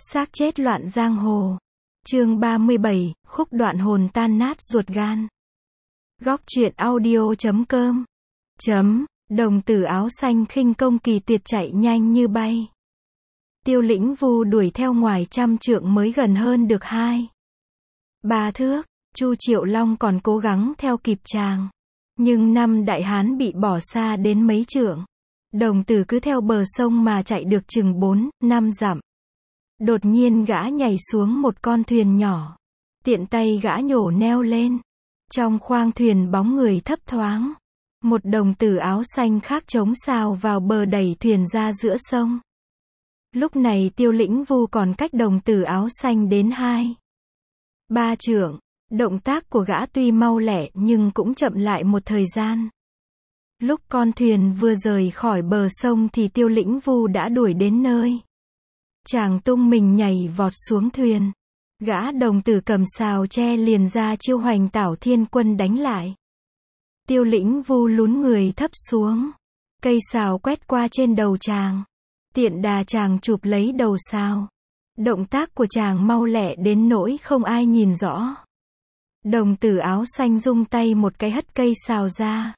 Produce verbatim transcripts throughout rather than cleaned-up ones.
Xác chết loạn giang hồ. Chương ba mươi bảy, khúc đoạn hồn tan nát ruột gan. Góc truyện audio chấm com. Chấm, đồng tử áo xanh khinh công kỳ tuyệt chạy nhanh như bay. Tiêu Lĩnh Vu đuổi theo ngoài trăm trượng mới gần hơn được hai. Ba thước, Chu Triệu Long còn cố gắng theo kịp chàng. Nhưng năm đại hán bị bỏ xa đến mấy trượng. Đồng tử cứ theo bờ sông mà chạy được chừng bốn, năm dặm. Đột nhiên gã nhảy xuống một con thuyền nhỏ. Tiện tay gã nhổ neo lên. Trong khoang thuyền bóng người thấp thoáng. Một đồng tử áo xanh khác chống sào vào bờ đẩy thuyền ra giữa sông. Lúc này Tiêu Lĩnh Vu còn cách đồng tử áo xanh đến hai. Ba trượng. Động tác của gã tuy mau lẹ nhưng cũng chậm lại một thời gian. Lúc con thuyền vừa rời khỏi bờ sông thì Tiêu Lĩnh Vu đã đuổi đến nơi. Chàng tung mình nhảy vọt xuống thuyền. Gã đồng tử cầm sào tre liền ra chiêu hoành tảo thiên quân đánh lại. Tiêu Lĩnh Vu lún người thấp xuống. Cây sào quét qua trên đầu chàng. Tiện đà chàng chụp lấy đầu sào. Động tác của chàng mau lẹ đến nỗi không ai nhìn rõ. Đồng tử áo xanh rung tay một cái hất cây sào ra.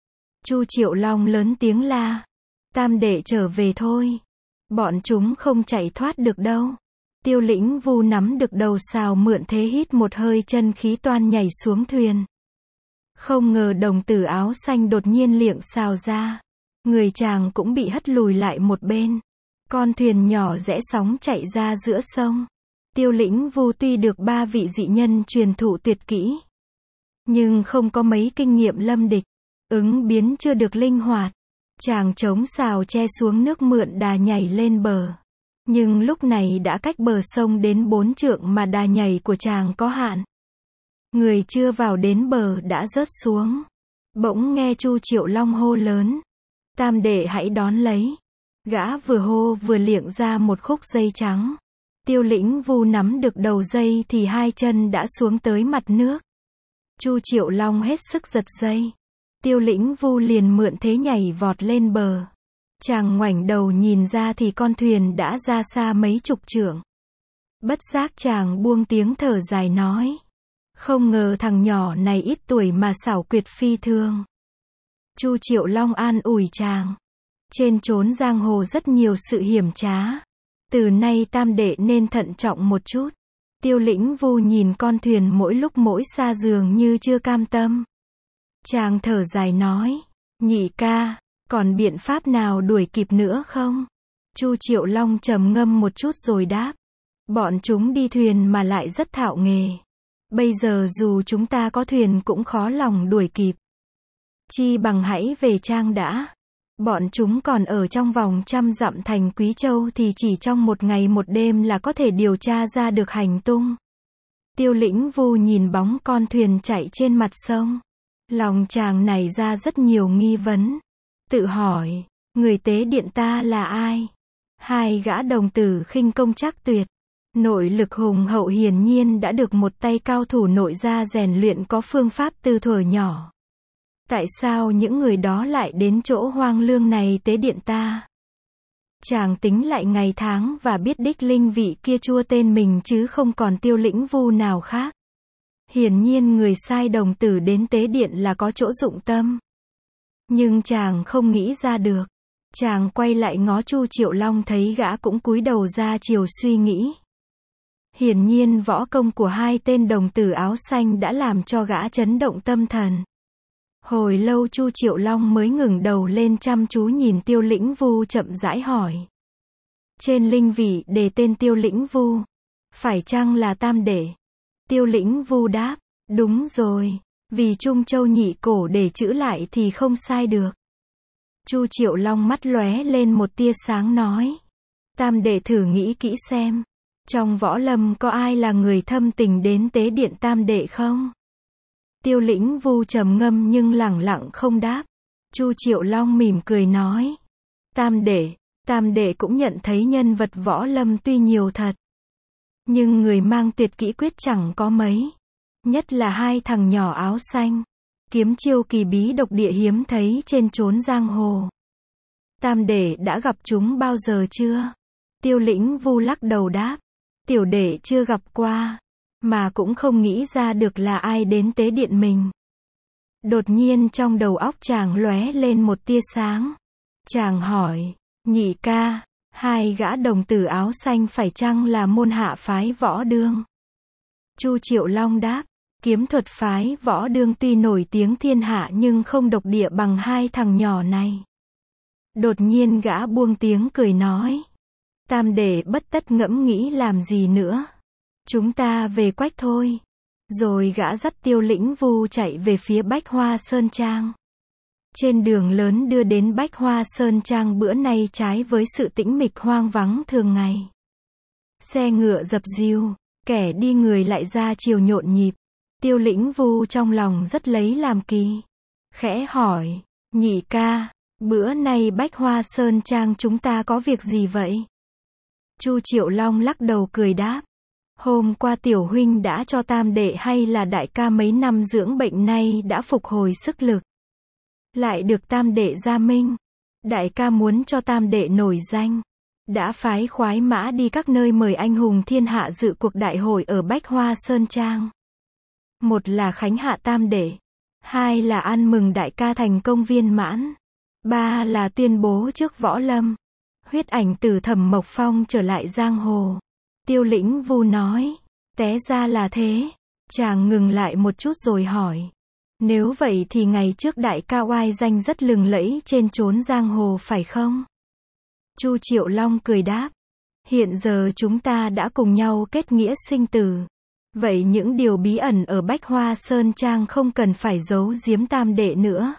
Chu Triệu Long lớn tiếng la. Tam đệ trở về thôi. Bọn chúng không chạy thoát được đâu. Tiêu Lĩnh Vu nắm được đầu sào mượn thế hít một hơi chân khí toan nhảy xuống thuyền. Không ngờ đồng tử áo xanh đột nhiên liệng sào ra. Người chàng cũng bị hất lùi lại một bên. Con thuyền nhỏ rẽ sóng chạy ra giữa sông. Tiêu Lĩnh Vu tuy được ba vị dị nhân truyền thụ tuyệt kỹ. Nhưng không có mấy kinh nghiệm lâm địch. Ứng biến chưa được linh hoạt. Chàng chống sào che xuống nước mượn đà nhảy lên bờ. Nhưng lúc này đã cách bờ sông đến bốn trượng mà đà nhảy của chàng có hạn. Người chưa vào đến bờ đã rớt xuống. Bỗng nghe Chu Triệu Long hô lớn. Tam đệ hãy đón lấy. Gã vừa hô vừa liệng ra một khúc dây trắng. Tiêu Lĩnh Vu nắm được đầu dây thì hai chân đã xuống tới mặt nước. Chu Triệu Long hết sức giật dây. Tiêu Lĩnh Vu liền mượn thế nhảy vọt lên bờ. Chàng ngoảnh đầu nhìn ra thì con thuyền đã ra xa mấy chục trượng. Bất giác chàng buông tiếng thở dài nói. Không ngờ thằng nhỏ này ít tuổi mà xảo quyệt phi thường. Chu Triệu Long an ủi chàng. Trên chốn giang hồ rất nhiều sự hiểm trá. Từ nay tam đệ nên thận trọng một chút. Tiêu Lĩnh Vu nhìn con thuyền mỗi lúc mỗi xa dường như chưa cam tâm. Chàng thở dài nói. Nhị ca, còn biện pháp nào đuổi kịp nữa không? Chu Triệu Long trầm ngâm một chút rồi đáp. Bọn chúng đi thuyền mà lại rất thạo nghề. Bây giờ dù chúng ta có thuyền cũng khó lòng đuổi kịp. Chi bằng hãy về trang đã. Bọn chúng còn ở trong vòng trăm dặm thành Quý Châu thì chỉ trong một ngày một đêm là có thể điều tra ra được hành tung. Tiêu Lĩnh Vu nhìn bóng con thuyền chạy trên mặt sông. Lòng chàng này ra rất nhiều nghi vấn. Tự hỏi, người tế điện ta là ai? Hai gã đồng tử khinh công chắc tuyệt. Nội lực hùng hậu hiển nhiên đã được một tay cao thủ nội gia rèn luyện có phương pháp từ thuở nhỏ. Tại sao những người đó lại đến chỗ hoang lương này tế điện ta? Chàng tính lại ngày tháng và biết đích linh vị kia chua tên mình chứ không còn Tiêu Lĩnh Vu nào khác. Hiển nhiên người sai đồng tử đến tế điện là có chỗ dụng tâm. Nhưng chàng không nghĩ ra được. Chàng quay lại ngó Chu Triệu Long thấy gã cũng cúi đầu ra chiều suy nghĩ. Hiển nhiên võ công của hai tên đồng tử áo xanh đã làm cho gã chấn động tâm thần. Hồi lâu Chu Triệu Long mới ngừng đầu lên chăm chú nhìn Tiêu Lĩnh Vu chậm rãi hỏi. Trên linh vị đề tên Tiêu Lĩnh Vu. Phải chăng là tam đệ? Tiêu Lĩnh Vu đáp. Đúng rồi. Vì Trung Châu nhị cổ để chữ lại thì không sai được. Chu Triệu Long mắt lóe lên một tia sáng nói. Tam đệ thử nghĩ kỹ xem. Trong võ lâm có ai là người thâm tình đến tế điện tam đệ không? Tiêu Lĩnh Vu trầm ngâm nhưng lẳng lặng không đáp. Chu Triệu Long mỉm cười nói. Tam đệ, tam đệ cũng nhận thấy nhân vật võ lâm tuy nhiều thật. Nhưng người mang tuyệt kỹ quyết chẳng có mấy. Nhất là hai thằng nhỏ áo xanh. Kiếm chiêu kỳ bí độc địa hiếm thấy trên chốn giang hồ. Tam đệ đã gặp chúng bao giờ chưa? Tiêu Lĩnh Vu lắc đầu đáp. Tiểu đệ chưa gặp qua, mà cũng không nghĩ ra được là ai đến tế điện mình. Đột nhiên trong đầu óc chàng lóe lên một tia sáng. Chàng hỏi, nhị ca, hai gã đồng tử áo xanh phải chăng là môn hạ phái Võ Đương? Chu Triệu Long đáp, kiếm thuật phái Võ Đương tuy nổi tiếng thiên hạ nhưng không độc địa bằng hai thằng nhỏ này. Đột nhiên gã buông tiếng cười nói, tam đệ bất tất ngẫm nghĩ làm gì nữa. Chúng ta về Quách thôi. Rồi gã dắt Tiêu Lĩnh Vu chạy về phía Bách Hoa Sơn Trang. Trên đường lớn đưa đến Bách Hoa Sơn Trang bữa nay trái với sự tĩnh mịch hoang vắng thường ngày. Xe ngựa dập dìu, kẻ đi người lại ra chiều nhộn nhịp. Tiêu Lĩnh Vu trong lòng rất lấy làm kỳ. Khẽ hỏi, nhị ca, bữa nay Bách Hoa Sơn Trang chúng ta có việc gì vậy? Chu Triệu Long lắc đầu cười đáp, hôm qua tiểu huynh đã cho tam đệ hay là đại ca mấy năm dưỡng bệnh nay đã phục hồi sức lực. Lại được tam đệ gia minh. Đại ca muốn cho tam đệ nổi danh. Đã phái khoái mã đi các nơi mời anh hùng thiên hạ dự cuộc đại hội ở Bách Hoa Sơn Trang. Một là khánh hạ tam đệ. Hai là ăn mừng đại ca thành công viên mãn. Ba là tuyên bố trước võ lâm. Huyết ảnh từ Thẩm Mộc Phong trở lại giang hồ. Tiêu Lĩnh Vu nói, té ra là thế. Chàng ngừng lại một chút rồi hỏi, nếu vậy thì ngày trước đại ca oai danh rất lừng lẫy trên chốn giang hồ phải không? Chu Triệu Long cười đáp, hiện giờ chúng ta đã cùng nhau kết nghĩa sinh tử. Vậy những điều bí ẩn ở Bách Hoa Sơn Trang không cần phải giấu giếm tam đệ nữa.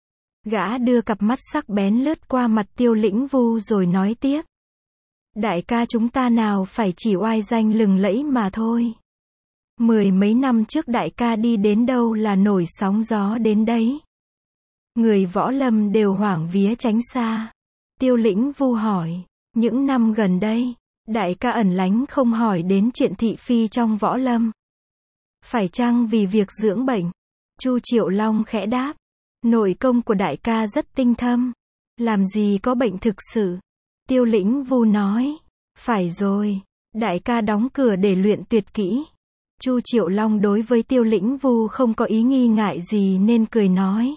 Gã đưa cặp mắt sắc bén lướt qua mặt Tiêu Lĩnh Vu rồi nói tiếp. Đại ca chúng ta nào phải chỉ oai danh lừng lẫy mà thôi. Mười mấy năm trước đại ca đi đến đâu là nổi sóng gió đến đấy. Người võ lâm đều hoảng vía tránh xa. Tiêu Lĩnh Vu hỏi, những năm gần đây, đại ca ẩn lánh không hỏi đến chuyện thị phi trong võ lâm. Phải chăng vì việc dưỡng bệnh? Chu Triệu Long khẽ đáp, nội công của đại ca rất tinh thâm. Làm gì có bệnh thực sự? Tiêu Lĩnh Vu nói, phải rồi, đại ca đóng cửa để luyện tuyệt kỹ. Chu Triệu Long đối với Tiêu Lĩnh Vu không có ý nghi ngại gì nên cười nói.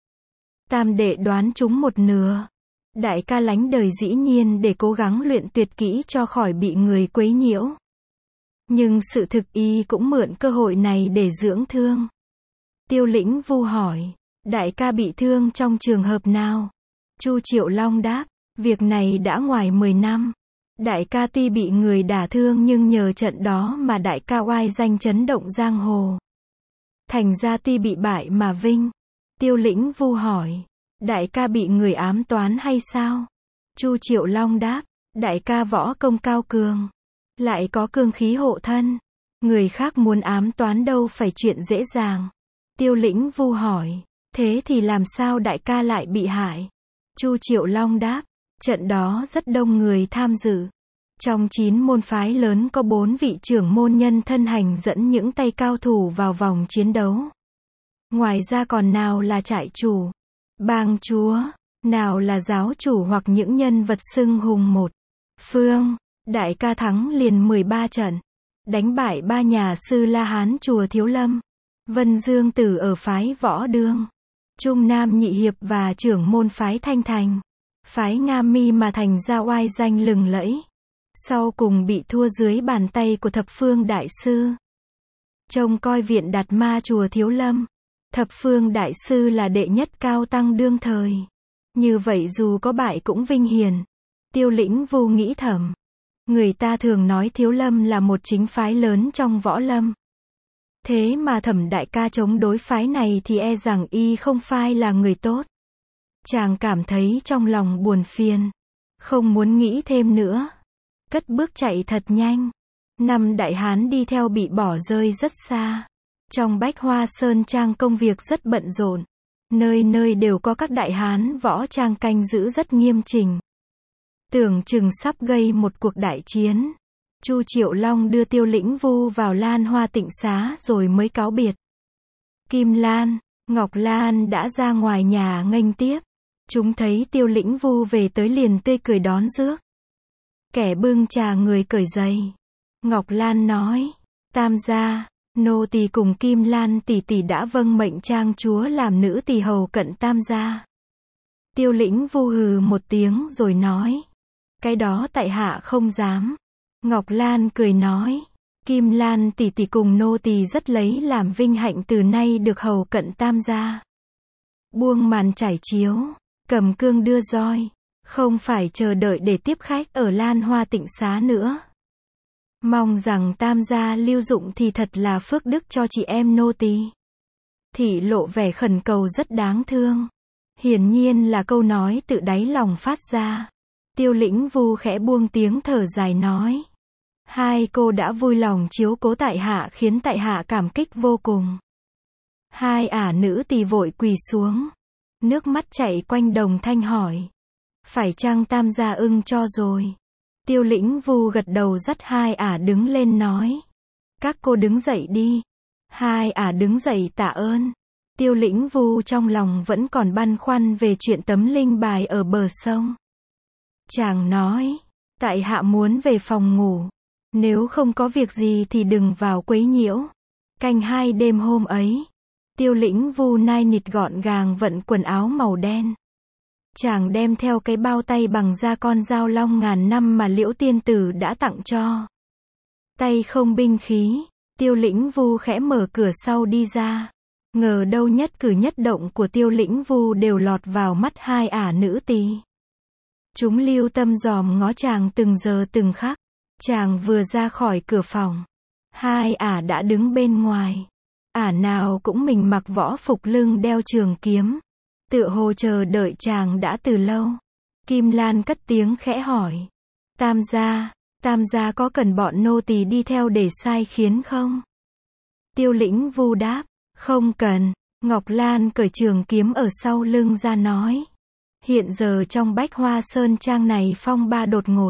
Tam đệ đoán trúng một nửa. Đại ca lánh đời dĩ nhiên để cố gắng luyện tuyệt kỹ cho khỏi bị người quấy nhiễu. Nhưng sự thực y cũng mượn cơ hội này để dưỡng thương. Tiêu Lĩnh Vu hỏi, đại ca bị thương trong trường hợp nào? Chu Triệu Long đáp, việc này đã ngoài mười năm. Đại ca tuy bị người đả thương nhưng nhờ trận đó mà đại ca oai danh chấn động giang hồ. Thành ra tuy bị bại mà vinh. Tiêu Lĩnh Vu hỏi, đại ca bị người ám toán hay sao? Chu Triệu Long đáp, đại ca võ công cao cường, lại có cương khí hộ thân. Người khác muốn ám toán đâu phải chuyện dễ dàng. Tiêu Lĩnh Vu hỏi, thế thì làm sao đại ca lại bị hại? Chu Triệu Long đáp, trận đó rất đông người tham dự. Trong chín môn phái lớn có bốn vị trưởng môn nhân thân hành dẫn những tay cao thủ vào vòng chiến đấu. Ngoài ra còn nào là trại chủ, bang chúa, nào là giáo chủ hoặc những nhân vật xưng hùng một phương. Đại ca thắng liền mười ba trận, đánh bại ba nhà sư La Hán chùa Thiếu Lâm, Vân Dương Tử ở phái Võ Đương, Trung Nam Nhị Hiệp và trưởng môn phái Thanh Thành, phái Nga Mi mà thành ra oai danh lừng lẫy. Sau cùng bị thua dưới bàn tay của Thập Phương Đại Sư. Trông coi viện Đạt Ma chùa Thiếu Lâm, Thập Phương Đại Sư là đệ nhất cao tăng đương thời. Như vậy dù có bại cũng vinh hiển. Tiêu Lĩnh Vu nghĩ thầm, người ta thường nói Thiếu Lâm là một chính phái lớn trong võ lâm. Thế mà Thẩm đại ca chống đối phái này thì e rằng y không phải là người tốt. Chàng cảm thấy trong lòng buồn phiền, không muốn nghĩ thêm nữa. Cất bước chạy thật nhanh. Năm đại hán đi theo bị bỏ rơi rất xa. Trong Bách Hoa Sơn Trang công việc rất bận rộn. Nơi nơi đều có các đại hán võ trang canh giữ rất nghiêm chỉnh. Tưởng chừng sắp gây một cuộc đại chiến. Chu Triệu Long đưa Tiêu Lĩnh Vu vào Lan Hoa Tịnh Xá rồi mới cáo biệt. Kim Lan, Ngọc Lan đã ra ngoài nhà nghênh tiếp. Chúng thấy Tiêu Lĩnh Vu về tới liền tươi cười đón rước. Kẻ bưng trà người cởi giày. Ngọc Lan nói, tam gia, nô tỳ cùng Kim Lan tỷ tỷ đã vâng mệnh trang chúa làm nữ tỳ hầu cận tam gia. Tiêu Lĩnh Vu hừ một tiếng rồi nói, cái đó tại hạ không dám. Ngọc Lan cười nói, Kim Lan tỷ tỷ cùng nô tỳ rất lấy làm vinh hạnh từ nay được hầu cận tam gia. Buông màn trải chiếu, cầm cương đưa roi, không phải chờ đợi để tiếp khách ở Lan Hoa Tịnh Xá nữa. Mong rằng tam gia lưu dụng thì thật là phước đức cho chị em nô tỳ. Thị lộ vẻ khẩn cầu rất đáng thương. Hiển nhiên là câu nói tự đáy lòng phát ra. Tiêu Lĩnh Vu khẽ buông tiếng thở dài nói, hai cô đã vui lòng chiếu cố tại hạ khiến tại hạ cảm kích vô cùng. Hai ả nữ tỳ vội quỳ xuống, nước mắt chảy quanh đồng thanh hỏi, phải chăng tam gia ưng cho rồi? Tiêu Lĩnh Vu gật đầu dắt hai ả đứng lên nói, các cô đứng dậy đi. Hai ả đứng dậy tạ ơn. Tiêu Lĩnh Vu trong lòng vẫn còn băn khoăn về chuyện tấm linh bài ở bờ sông. Chàng nói, tại hạ muốn về phòng ngủ. Nếu không có việc gì thì đừng vào quấy nhiễu. Canh hai đêm hôm ấy, Tiêu Lĩnh Vu nai nịt gọn gàng vận quần áo màu đen. Chàng đem theo cái bao tay bằng da con dao long ngàn năm mà Liễu tiên tử đã tặng cho. Tay không binh khí, Tiêu Lĩnh Vu khẽ mở cửa sau đi ra. Ngờ đâu nhất cử nhất động của Tiêu Lĩnh Vu đều lọt vào mắt hai ả nữ tỳ. Chúng lưu tâm dòm ngó chàng từng giờ từng khắc. Chàng vừa ra khỏi cửa phòng, hai ả đã đứng bên ngoài. Ả nào cũng mình mặc võ phục lưng đeo trường kiếm, tựa hồ chờ đợi chàng đã từ lâu. Kim Lan cất tiếng khẽ hỏi, tam gia, tam gia có cần bọn nô tỳ đi theo để sai khiến không? Tiêu Lĩnh Vu đáp, không cần. Ngọc Lan cởi trường kiếm ở sau lưng ra nói, hiện giờ trong Bách Hoa Sơn Trang này phong ba đột ngột,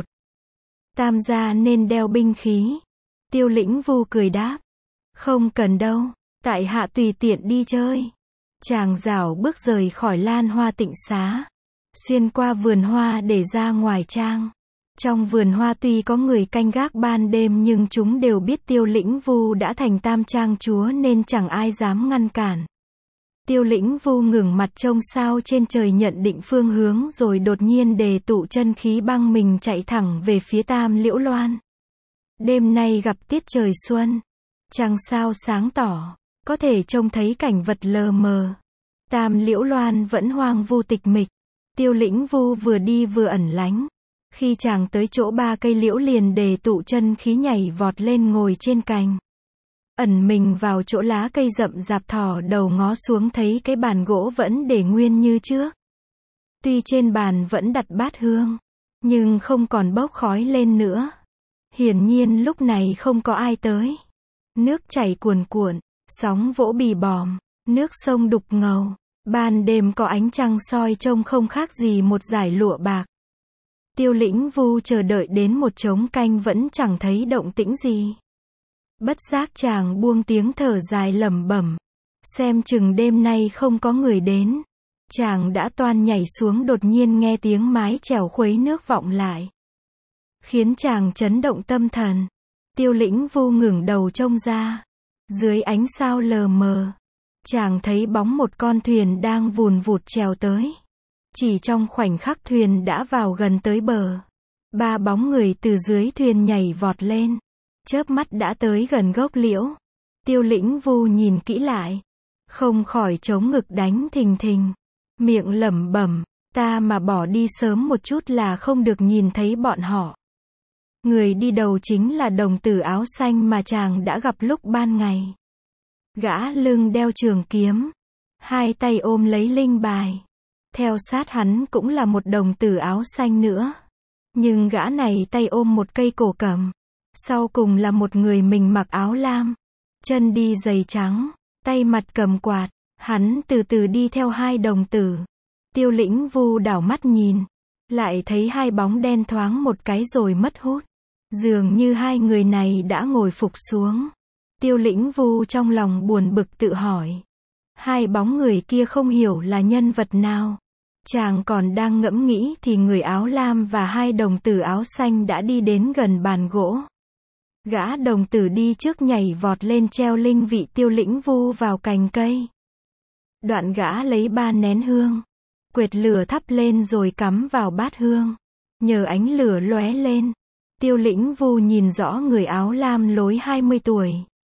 tam gia nên đeo binh khí. Tiêu Lĩnh Vu cười đáp, không cần đâu, tại hạ tùy tiện đi chơi. Chàng rảo bước rời khỏi Lan Hoa Tịnh Xá, xuyên qua vườn hoa để ra ngoài trang. Trong vườn hoa tuy có người canh gác ban đêm nhưng chúng đều biết Tiêu Lĩnh Vu đã thành tam trang chúa nên chẳng ai dám ngăn cản. Tiêu Lĩnh Vu ngẩng mặt trông sao trên trời nhận định phương hướng rồi đột nhiên đề tụ chân khí băng mình chạy thẳng về phía Tam Liễu Loan. Đêm nay gặp tiết trời xuân, trăng sao sáng tỏ, có thể trông thấy cảnh vật lờ mờ. Tam Liễu Loan vẫn hoang vu tịch mịch. Tiêu Lĩnh Vu vừa đi vừa ẩn lánh. Khi chàng tới chỗ ba cây liễu liền đề tụ chân khí nhảy vọt lên ngồi trên cành. Ẩn mình vào chỗ lá cây rậm rạp thò đầu ngó xuống thấy cái bàn gỗ vẫn để nguyên như trước. Tuy trên bàn vẫn đặt bát hương, nhưng không còn bốc khói lên nữa. Hiển nhiên lúc này không có ai tới. Nước chảy cuồn cuộn, sóng vỗ bì bòm, nước sông đục ngầu. Ban đêm có ánh trăng soi trông không khác gì một dải lụa bạc. Tiêu Lĩnh Vu chờ đợi đến một trống canh vẫn chẳng thấy động tĩnh gì. Bất giác chàng buông tiếng thở dài lẩm bẩm, xem chừng đêm nay không có người đến. Chàng đã toan nhảy xuống đột nhiên nghe tiếng mái chèo khuấy nước vọng lại, khiến chàng chấn động tâm thần. Tiêu Lĩnh Vu ngẩng đầu trông ra, dưới ánh sao lờ mờ, chàng thấy bóng một con thuyền đang vùn vụt trèo tới. Chỉ trong khoảnh khắc thuyền đã vào gần tới bờ. Ba bóng người từ dưới thuyền nhảy vọt lên, chớp mắt đã tới gần gốc liễu. Tiêu Lĩnh Vu nhìn kỹ lại, không khỏi chống ngực đánh thình thình, miệng lẩm bẩm, ta mà bỏ đi sớm một chút là không được nhìn thấy bọn họ. Người đi đầu chính là đồng tử áo xanh mà chàng đã gặp lúc ban ngày. Gã lưng đeo trường kiếm, hai tay ôm lấy linh bài. Theo sát hắn cũng là một đồng tử áo xanh nữa. Nhưng gã này tay ôm một cây cổ cầm. Sau cùng là một người mình mặc áo lam, chân đi giày trắng, tay mặt cầm quạt. Hắn từ từ đi theo hai đồng tử. Tiêu Lĩnh Vu đảo mắt nhìn, lại thấy hai bóng đen thoáng một cái rồi mất hút. Dường như hai người này đã ngồi phục xuống. Tiêu Lĩnh Vu trong lòng buồn bực tự hỏi, hai bóng người kia không hiểu là nhân vật nào. Chàng còn đang ngẫm nghĩ thì người áo lam và hai đồng tử áo xanh đã đi đến gần bàn gỗ. Gã đồng tử đi trước nhảy vọt lên treo linh vị Tiêu Lĩnh Vu vào cành cây. Đoạn gã lấy ba nén hương, quệt lửa thắp lên rồi cắm vào bát hương. Nhờ ánh lửa lóe lên, Tiêu Lĩnh Vu nhìn rõ người áo lam lối hai mươi tuổi.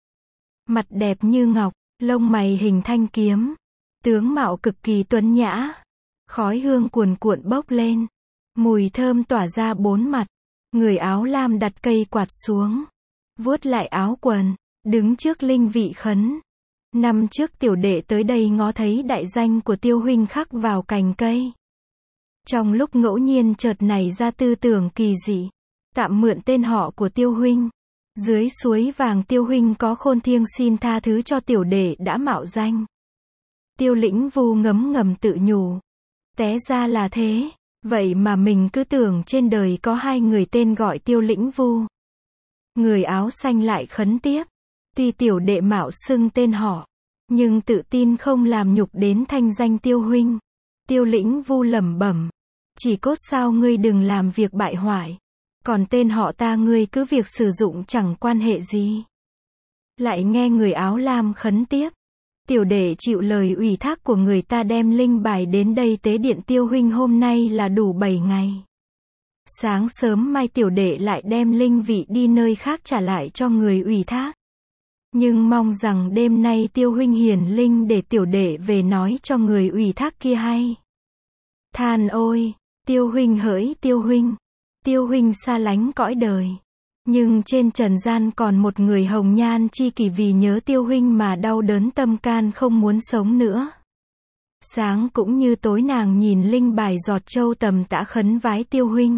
Mặt đẹp như ngọc, lông mày hình thanh kiếm, tướng mạo cực kỳ tuấn nhã. Khói hương cuồn cuộn bốc lên, mùi thơm tỏa ra bốn mặt. Người áo lam đặt cây quạt xuống, vuốt lại áo quần, đứng trước linh vị khấn. Năm trước tiểu đệ tới đây ngó thấy đại danh của Tiêu huynh khắc vào cành cây. Trong lúc ngẫu nhiên chợt nảy ra tư tưởng kỳ dị, tạm mượn tên họ của Tiêu huynh. Dưới suối vàng Tiêu huynh có khôn thiêng xin tha thứ cho tiểu đệ đã mạo danh. Tiêu Lĩnh Vu ngấm ngầm tự nhủ. Té ra là thế, vậy mà mình cứ tưởng trên đời có hai người tên gọi Tiêu Lĩnh Vu. Người áo xanh lại khấn tiếp. Tuy tiểu đệ mạo xưng tên họ, nhưng tự tin không làm nhục đến thanh danh Tiêu huynh. Tiêu Lĩnh Vu lẩm bẩm. Chỉ cốt sao ngươi đừng làm việc bại hoại. Còn tên họ ta ngươi cứ việc sử dụng chẳng quan hệ gì. Lại nghe người áo lam khấn tiếp. Tiểu đệ chịu lời ủy thác của người ta đem linh bài đến đây tế điện Tiêu huynh hôm nay là đủ bảy ngày. Sáng sớm mai tiểu đệ lại đem linh vị đi nơi khác trả lại cho người ủy thác. Nhưng mong rằng đêm nay Tiêu huynh hiển linh để tiểu đệ về nói cho người ủy thác kia hay. Than ôi, Tiêu huynh hỡi Tiêu huynh. Tiêu huynh xa lánh cõi đời. Nhưng trên trần gian còn một người hồng nhan chi kỷ vì nhớ Tiêu huynh mà đau đớn tâm can không muốn sống nữa. Sáng cũng như tối nàng nhìn linh bài giọt châu tầm tã khấn vái Tiêu huynh.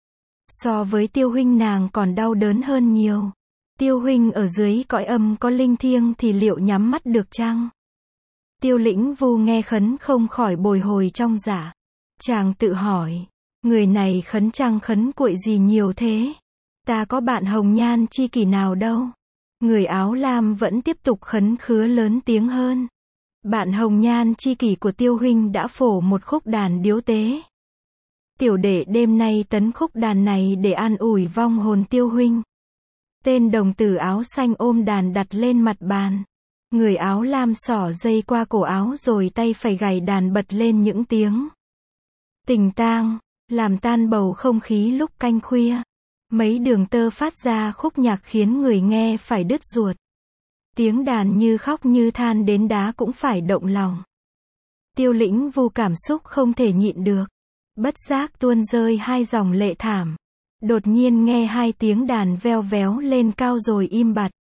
So với Tiêu huynh nàng còn đau đớn hơn nhiều. Tiêu huynh ở dưới cõi âm có linh thiêng thì liệu nhắm mắt được chăng? Tiêu Lĩnh Vu nghe khấn không khỏi bồi hồi trong dạ. Chàng tự hỏi, người này khấn chăng khấn cuội gì nhiều thế? Ta có bạn hồng nhan chi kỷ nào đâu? Người áo lam vẫn tiếp tục khấn khứa lớn tiếng hơn. Bạn hồng nhan chi kỷ của Tiêu huynh đã phổ một khúc đàn điếu tế. Tiểu đệ đêm nay tấn khúc đàn này để an ủi vong hồn Tiêu huynh. Tên đồng tử áo xanh ôm đàn đặt lên mặt bàn. Người áo lam xỏ dây qua cổ áo rồi tay phải gảy đàn bật lên những tiếng tình tang, làm tan bầu không khí lúc canh khuya. Mấy đường tơ phát ra khúc nhạc khiến người nghe phải đứt ruột. Tiếng đàn như khóc như than đến đá cũng phải động lòng. Tiêu Lĩnh Vu cảm xúc không thể nhịn được. Bất giác tuôn rơi hai dòng lệ thảm. Đột nhiên nghe hai tiếng đàn veo véo lên cao rồi im bặt.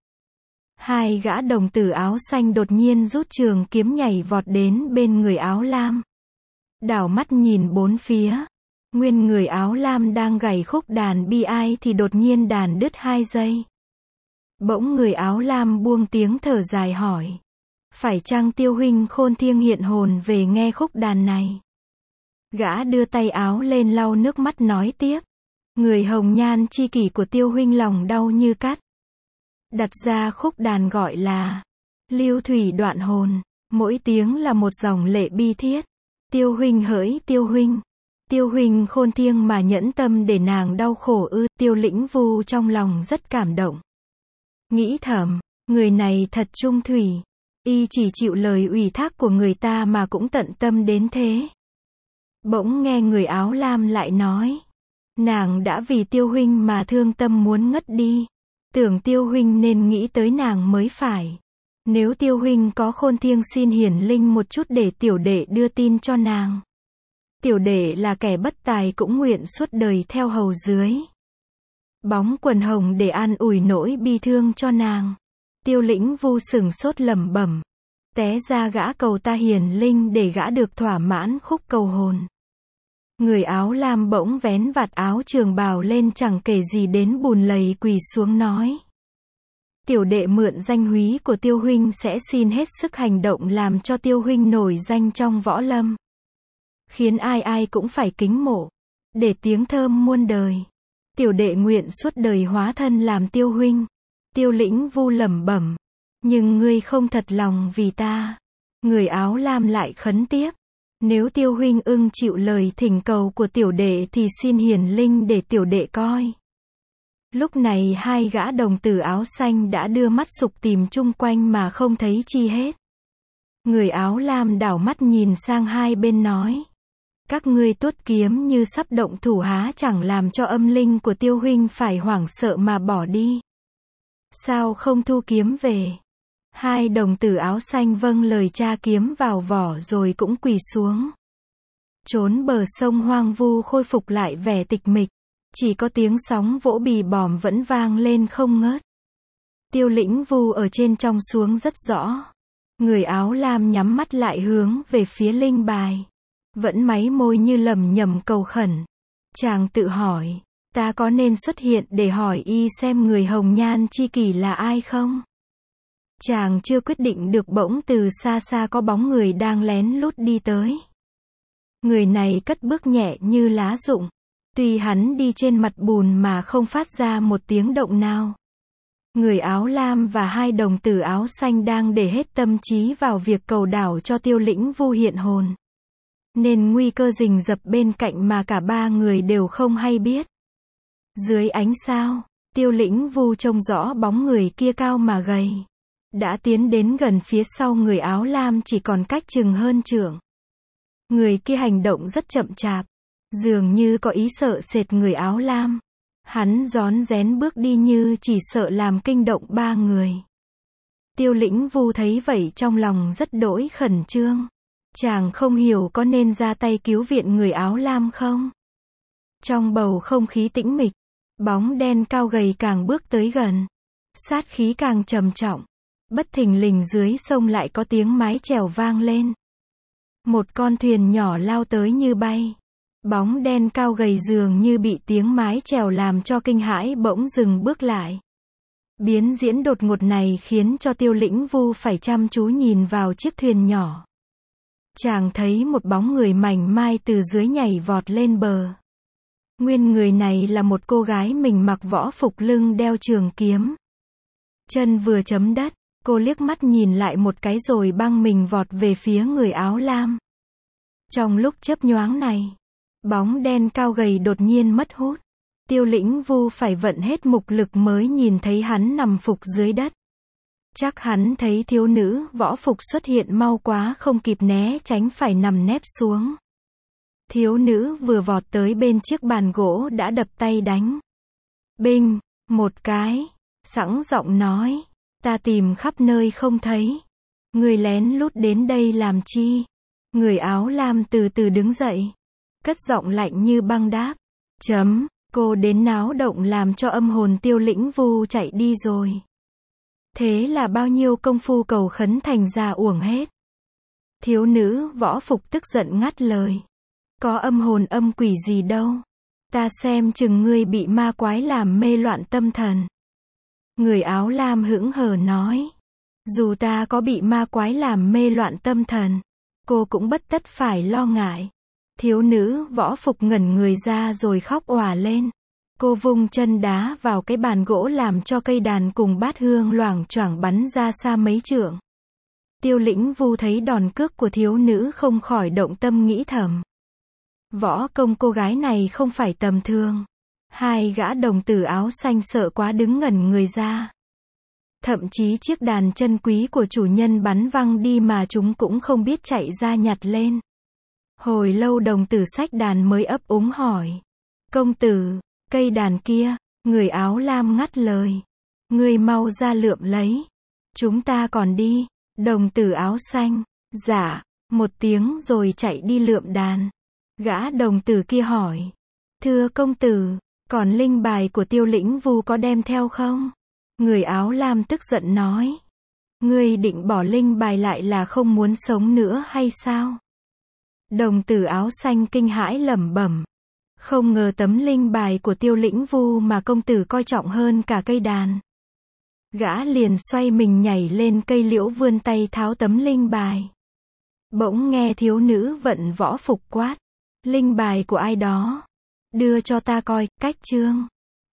Hai gã đồng tử áo xanh đột nhiên rút trường kiếm nhảy vọt đến bên người áo lam. Đảo mắt nhìn bốn phía. Nguyên người áo lam đang gảy khúc đàn bi ai thì đột nhiên đàn đứt hai giây. Bỗng người áo lam buông tiếng thở dài hỏi. Phải chăng Tiêu huynh khôn thiêng hiện hồn về nghe khúc đàn này? Gã đưa tay áo lên lau nước mắt nói tiếp. Người hồng nhan chi kỷ của Tiêu huynh lòng đau như cắt. Đặt ra khúc đàn gọi là Lưu thủy đoạn hồn. Mỗi tiếng là một dòng lệ bi thiết. Tiêu huynh hỡi Tiêu huynh. Tiêu huynh khôn thiêng mà nhẫn tâm để nàng đau khổ ư? Tiêu Lĩnh Vu trong lòng rất cảm động. Nghĩ thầm, người này thật trung thủy. Y chỉ chịu lời ủy thác của người ta mà cũng tận tâm đến thế. Bỗng nghe người áo lam lại nói. Nàng đã vì Tiêu huynh mà thương tâm muốn ngất đi. Tưởng Tiêu huynh nên nghĩ tới nàng mới phải. Nếu Tiêu huynh có khôn thiêng xin hiển linh một chút để tiểu đệ đưa tin cho nàng. Tiểu đệ là kẻ bất tài cũng nguyện suốt đời theo hầu dưới. Bóng quần hồng để an ủi nỗi bi thương cho nàng. Tiêu Lĩnh Vu sửng sốt lẩm bẩm. Té ra gã cầu ta hiển linh để gã được thỏa mãn khúc cầu hồn. Người áo lam bỗng vén vạt áo trường bào lên chẳng kể gì đến bùn lầy quỳ xuống nói. Tiểu đệ mượn danh húy của Tiêu huynh sẽ xin hết sức hành động làm cho Tiêu huynh nổi danh trong võ lâm. Khiến ai ai cũng phải kính mộ. Để tiếng thơm muôn đời. Tiểu đệ nguyện suốt đời hóa thân làm Tiêu huynh. Tiêu Lĩnh Vu lẩm bẩm. Nhưng ngươi không thật lòng vì ta. Người áo lam lại khấn tiếp. Nếu Tiêu huynh ưng chịu lời thỉnh cầu của tiểu đệ thì xin hiển linh để tiểu đệ coi. Lúc này hai gã đồng tử áo xanh đã đưa mắt sục tìm chung quanh mà không thấy chi hết. Người áo lam đảo mắt nhìn sang hai bên nói. Các ngươi tuốt kiếm như sắp động thủ há chẳng làm cho âm linh của Tiêu huynh phải hoảng sợ mà bỏ đi. Sao không thu kiếm về? Hai đồng tử áo xanh vâng lời cha kiếm vào vỏ rồi cũng quỳ xuống. Trốn bờ sông hoang vu khôi phục lại vẻ tịch mịch. Chỉ có tiếng sóng vỗ bì bòm vẫn vang lên không ngớt. Tiêu Lĩnh Vu ở trên trong xuống rất rõ. Người áo lam nhắm mắt lại hướng về phía linh bài. Vẫn máy môi như lẩm nhẩm cầu khẩn. Chàng tự hỏi, ta có nên xuất hiện để hỏi y xem người hồng nhan chi kỷ là ai không? Chàng chưa quyết định được bỗng từ xa xa có bóng người đang lén lút đi tới. Người này cất bước nhẹ như lá rụng. Tuy hắn đi trên mặt bùn mà không phát ra một tiếng động nào. Người áo lam và hai đồng tử áo xanh đang để hết tâm trí vào việc cầu đảo cho Tiêu Lĩnh Vu hiện hồn. Nên nguy cơ rình rập bên cạnh mà cả ba người đều không hay biết. Dưới ánh sao, Tiêu Lĩnh Vu trông rõ bóng người kia cao mà gầy. Đã tiến đến gần phía sau người áo lam chỉ còn cách chừng hơn trượng. Người kia hành động rất chậm chạp. Dường như có ý sợ sệt người áo lam. Hắn rón rén bước đi như chỉ sợ làm kinh động ba người. Tiêu Lĩnh Vu thấy vậy trong lòng rất đỗi khẩn trương. Chàng không hiểu có nên ra tay cứu viện người áo lam không? Trong bầu không khí tĩnh mịch, bóng đen cao gầy càng bước tới gần. Sát khí càng trầm trọng. Bất thình lình dưới sông lại có tiếng mái chèo vang lên. Một con thuyền nhỏ lao tới như bay. Bóng đen cao gầy dường như bị tiếng mái chèo làm cho kinh hãi bỗng dừng bước lại. Biến diễn đột ngột này khiến cho Tiêu Lĩnh Vu phải chăm chú nhìn vào chiếc thuyền nhỏ. Chàng thấy một bóng người mảnh mai từ dưới nhảy vọt lên bờ. Nguyên người này là một cô gái mình mặc võ phục lưng đeo trường kiếm. Chân vừa chấm đất, cô liếc mắt nhìn lại một cái rồi băng mình vọt về phía người áo lam. Trong lúc chớp nhoáng này, bóng đen cao gầy đột nhiên mất hút. Tiêu Lĩnh Vu phải vận hết mục lực mới nhìn thấy hắn nằm phục dưới đất. Chắc hắn thấy thiếu nữ võ phục xuất hiện mau quá không kịp né tránh phải nằm nép xuống. Thiếu nữ vừa vọt tới bên chiếc bàn gỗ đã đập tay đánh. Binh, một cái, sẵn giọng nói, ta tìm khắp nơi không thấy. Người lén lút đến đây làm chi? Người áo lam từ từ đứng dậy. Cất giọng lạnh như băng đáp. Chấm, cô đến náo động làm cho âm hồn Tiêu Lĩnh Vu chạy đi rồi. Thế là bao nhiêu công phu cầu khấn thành ra uổng hết. Thiếu nữ võ phục tức giận ngắt lời. Có âm hồn âm quỷ gì đâu. Ta xem chừng ngươi bị ma quái làm mê loạn tâm thần. Người áo lam hững hờ nói. Dù ta có bị ma quái làm mê loạn tâm thần, cô cũng bất tất phải lo ngại. Thiếu nữ võ phục ngẩn người ra rồi khóc òa lên. Cô vung chân đá vào cái bàn gỗ làm cho cây đàn cùng bát hương loảng choảng bắn ra xa mấy trượng. Tiêu Lĩnh Vu thấy đòn cước của thiếu nữ không khỏi động tâm nghĩ thầm. Võ công cô gái này không phải tầm thường. Hai gã đồng tử áo xanh sợ quá đứng ngẩn người ra. Thậm chí chiếc đàn chân quý của chủ nhân bắn văng đi mà chúng cũng không biết chạy ra nhặt lên. Hồi lâu đồng tử xách đàn mới ấp úng hỏi. Công tử, cây đàn kia, người áo lam ngắt lời. Ngươi mau ra lượm lấy. Chúng ta còn đi. Đồng tử áo xanh, dạ, một tiếng rồi chạy đi lượm đàn. Gã đồng tử kia hỏi. Thưa công tử, còn linh bài của Tiêu Lĩnh Vu có đem theo không? Người áo lam tức giận nói. Ngươi định bỏ linh bài lại là không muốn sống nữa hay sao? Đồng tử áo xanh kinh hãi lẩm bẩm. Không ngờ tấm linh bài của Tiêu Lĩnh Vu mà công tử coi trọng hơn cả cây đàn. Gã liền xoay mình nhảy lên cây liễu vươn tay tháo tấm linh bài. Bỗng nghe thiếu nữ vận võ phục quát. Linh bài của ai đó? Đưa cho ta coi, cách chương.